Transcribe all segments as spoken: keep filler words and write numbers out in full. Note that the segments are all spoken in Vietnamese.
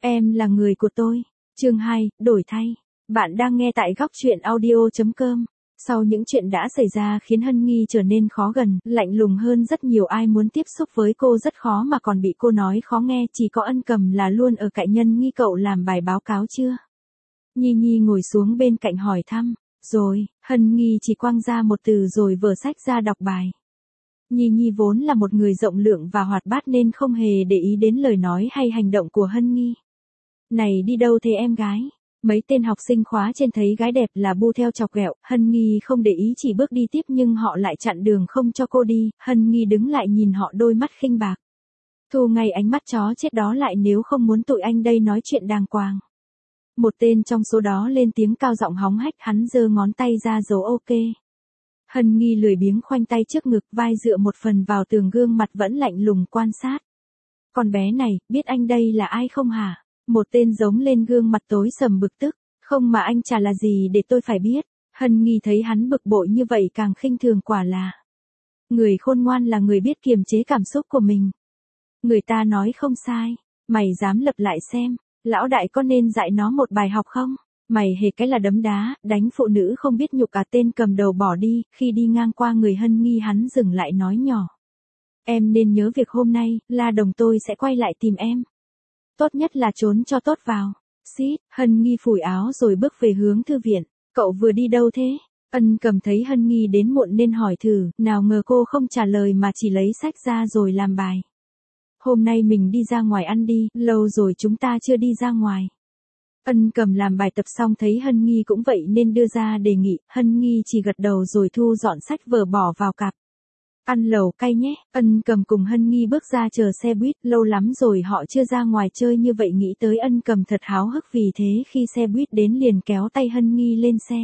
Em là người của tôi. Chương hai, đổi thay. Bạn đang nghe tại góc truyện audio chấm com. Sau những chuyện đã xảy ra khiến Hân Nghi trở nên khó gần, lạnh lùng hơn rất nhiều, ai muốn tiếp xúc với cô rất khó mà còn bị cô nói khó nghe, chỉ có Ân Cầm là luôn ở cạnh Nhân Nghi. Cậu làm bài báo cáo chưa? Nhi Nhi ngồi xuống bên cạnh hỏi thăm. Rồi, Hân Nghi chỉ quăng ra một từ rồi vở sách ra đọc bài. Nhi Nhi vốn là một người rộng lượng và hoạt bát nên không hề để ý đến lời nói hay hành động của Hân Nghi. Này đi đâu thế em gái? Mấy tên học sinh khóa trên thấy gái đẹp là bu theo chọc ghẹo, Hân Nghi không để ý chỉ bước đi tiếp nhưng họ lại chặn đường không cho cô đi, Hân Nghi đứng lại nhìn họ đôi mắt khinh bạc. Thu ngay ánh mắt chó chết đó lại, nếu không muốn tụi anh đây nói chuyện đàng hoàng. Một tên trong số đó lên tiếng cao giọng hóng hách, hắn giơ ngón tay ra dấu ok. Hân Nghi lười biếng khoanh tay trước ngực, vai dựa một phần vào tường, gương mặt vẫn lạnh lùng quan sát. Con bé này, biết anh đây là ai không hả? Một tên giống lên, gương mặt tối sầm bực tức. Không mà anh chả là gì để tôi phải biết. Hân Nghi thấy hắn bực bội như vậy càng khinh thường, quả là. Người khôn ngoan là người biết kiềm chế cảm xúc của mình. Người ta nói không sai. Mày dám lặp lại xem. Lão đại có nên dạy nó một bài học không? Mày hề cái là đấm đá, đánh phụ nữ không biết nhục à? Tên cầm đầu bỏ đi, khi đi ngang qua người Hân Nghi hắn dừng lại nói nhỏ. Em nên nhớ việc hôm nay, La Đồng tôi sẽ quay lại tìm em. Tốt nhất là trốn cho tốt vào. Xít, Hân Nghi phủi áo rồi bước về hướng thư viện. Cậu vừa đi đâu thế? Ân Cầm thấy Hân Nghi đến muộn nên hỏi thử, nào ngờ cô không trả lời mà chỉ lấy sách ra rồi làm bài. Hôm nay mình đi ra ngoài ăn đi, lâu rồi chúng ta chưa đi ra ngoài. Ân Cầm làm bài tập xong thấy Hân Nghi cũng vậy nên đưa ra đề nghị, Hân Nghi chỉ gật đầu rồi thu dọn sách vở bỏ vào cặp. Ăn lẩu cay nhé. Ân Cầm cùng Hân Nghi bước ra chờ xe buýt, lâu lắm rồi họ chưa ra ngoài chơi như vậy, nghĩ tới Ân Cầm thật háo hức, vì thế khi xe buýt đến liền kéo tay Hân Nghi lên xe.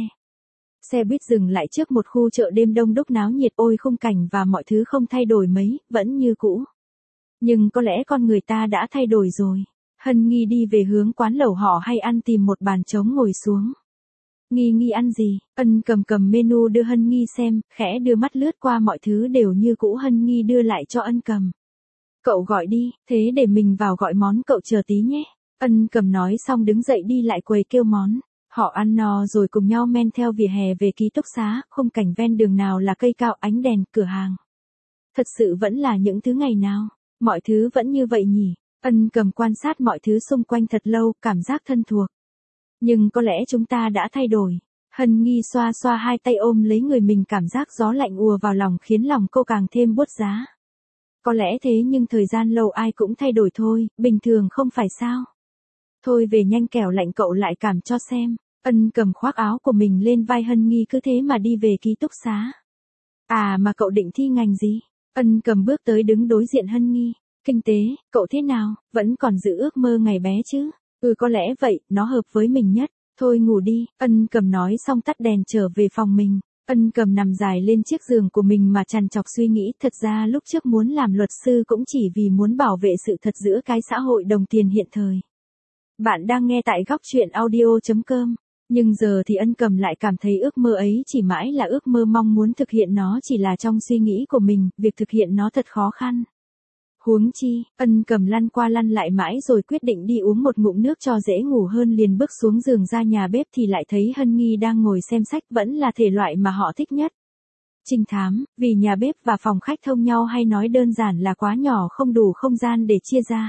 Xe buýt dừng lại trước một khu chợ đêm đông đúc náo nhiệt, ôi khung cảnh và mọi thứ không thay đổi mấy, vẫn như cũ. Nhưng có lẽ con người ta đã thay đổi rồi. Hân Nghi đi về hướng quán lẩu họ hay ăn, tìm một bàn trống ngồi xuống. Nghi Nghi ăn gì? Ân Cầm cầm menu đưa Hân Nghi xem, khẽ đưa mắt lướt qua mọi thứ đều như cũ. Hân Nghi đưa lại cho Ân Cầm. Cậu gọi đi, thế để mình vào gọi món, cậu chờ tí nhé. Ân Cầm nói xong đứng dậy đi lại quầy kêu món. Họ ăn no rồi cùng nhau men theo vỉa hè về ký túc xá, khung cảnh ven đường nào là cây cao, ánh đèn, cửa hàng. Thật sự vẫn là những thứ ngày nào, mọi thứ vẫn như vậy nhỉ? Ân Cầm quan sát mọi thứ xung quanh thật lâu, cảm giác thân thuộc. Nhưng có lẽ chúng ta đã thay đổi. Hân Nghi xoa xoa hai tay ôm lấy người mình, cảm giác gió lạnh ùa vào lòng khiến lòng cô càng thêm buốt giá. Có lẽ thế, nhưng thời gian lâu ai cũng thay đổi thôi, bình thường không phải sao? Thôi về nhanh kẻo lạnh cậu lại cảm cho xem. Ân Cầm khoác áo của mình lên vai Hân Nghi, cứ thế mà đi về ký túc xá. À mà cậu định thi ngành gì? Ân Cầm bước tới đứng đối diện Hân Nghi. Kinh tế, cậu thế nào, vẫn còn giữ ước mơ ngày bé chứ? Ừ có lẽ vậy, nó hợp với mình nhất. Thôi ngủ đi. Ân Cầm nói xong tắt đèn trở về phòng mình. Ân Cầm nằm dài lên chiếc giường của mình mà trằn trọc suy nghĩ, thật ra lúc trước muốn làm luật sư cũng chỉ vì muốn bảo vệ sự thật giữa cái xã hội đồng tiền hiện thời. Bạn đang nghe tại góc truyện audio chấm com. Nhưng giờ thì Ân Cầm lại cảm thấy ước mơ ấy chỉ mãi là ước mơ, mong muốn thực hiện nó chỉ là trong suy nghĩ của mình, việc thực hiện nó thật khó khăn. Huống chi, Ân Cầm lăn qua lăn lại mãi rồi quyết định đi uống một ngụm nước cho dễ ngủ hơn, liền bước xuống giường ra nhà bếp thì lại thấy Hân Nghi đang ngồi xem sách, vẫn là thể loại mà họ thích nhất. Trinh thám, vì nhà bếp và phòng khách thông nhau, hay nói đơn giản là quá nhỏ không đủ không gian để chia ra.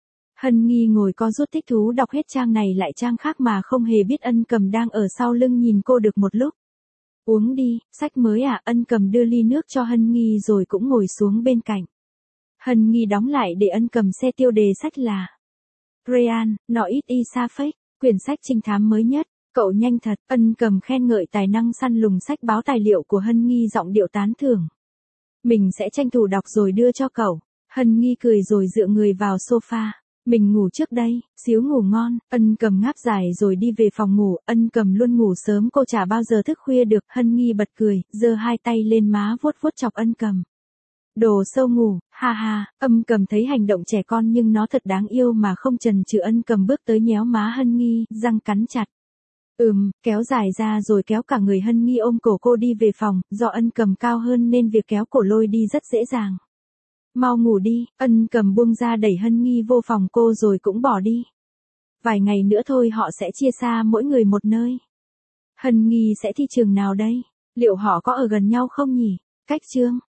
Hân Nghi ngồi co rút thích thú đọc hết trang này lại trang khác mà không hề biết Ân Cầm đang ở sau lưng nhìn cô được một lúc. Uống đi, sách mới à? Ân Cầm đưa ly nước cho Hân Nghi rồi cũng ngồi xuống bên cạnh. Hân Nghi đóng lại để Ân Cầm xe, tiêu đề sách là Ryan, Not Easy Fake, quyển sách trinh thám mới nhất. Cậu nhanh thật. Ân Cầm khen ngợi tài năng săn lùng sách báo tài liệu của Hân Nghi, giọng điệu tán thưởng. Mình sẽ tranh thủ đọc rồi đưa cho cậu. Hân Nghi cười rồi dựa người vào sofa. Mình ngủ trước đây, xíu ngủ ngon. Ân Cầm ngáp dài rồi đi về phòng ngủ. Ân Cầm luôn ngủ sớm, cô chả bao giờ thức khuya được. Hân Nghi bật cười, giơ hai tay lên má vuốt vuốt chọc Ân Cầm. Đồ sâu ngủ, ha ha. Ân Cầm thấy hành động trẻ con nhưng nó thật đáng yêu mà không chần chừ. Ân Cầm bước tới nhéo má Hân Nghi, răng cắn chặt. Ừm, kéo dài ra rồi kéo cả người. Hân Nghi ôm cổ cô đi về phòng, do Ân Cầm cao hơn nên việc kéo cổ lôi đi rất dễ dàng. Mau ngủ đi. Ân Cầm buông ra đẩy Hân Nghi vô phòng cô rồi cũng bỏ đi. Vài ngày nữa thôi họ sẽ chia xa mỗi người một nơi. Hân Nghi sẽ thi trường nào đây? Liệu họ có ở gần nhau không nhỉ? Cách Chương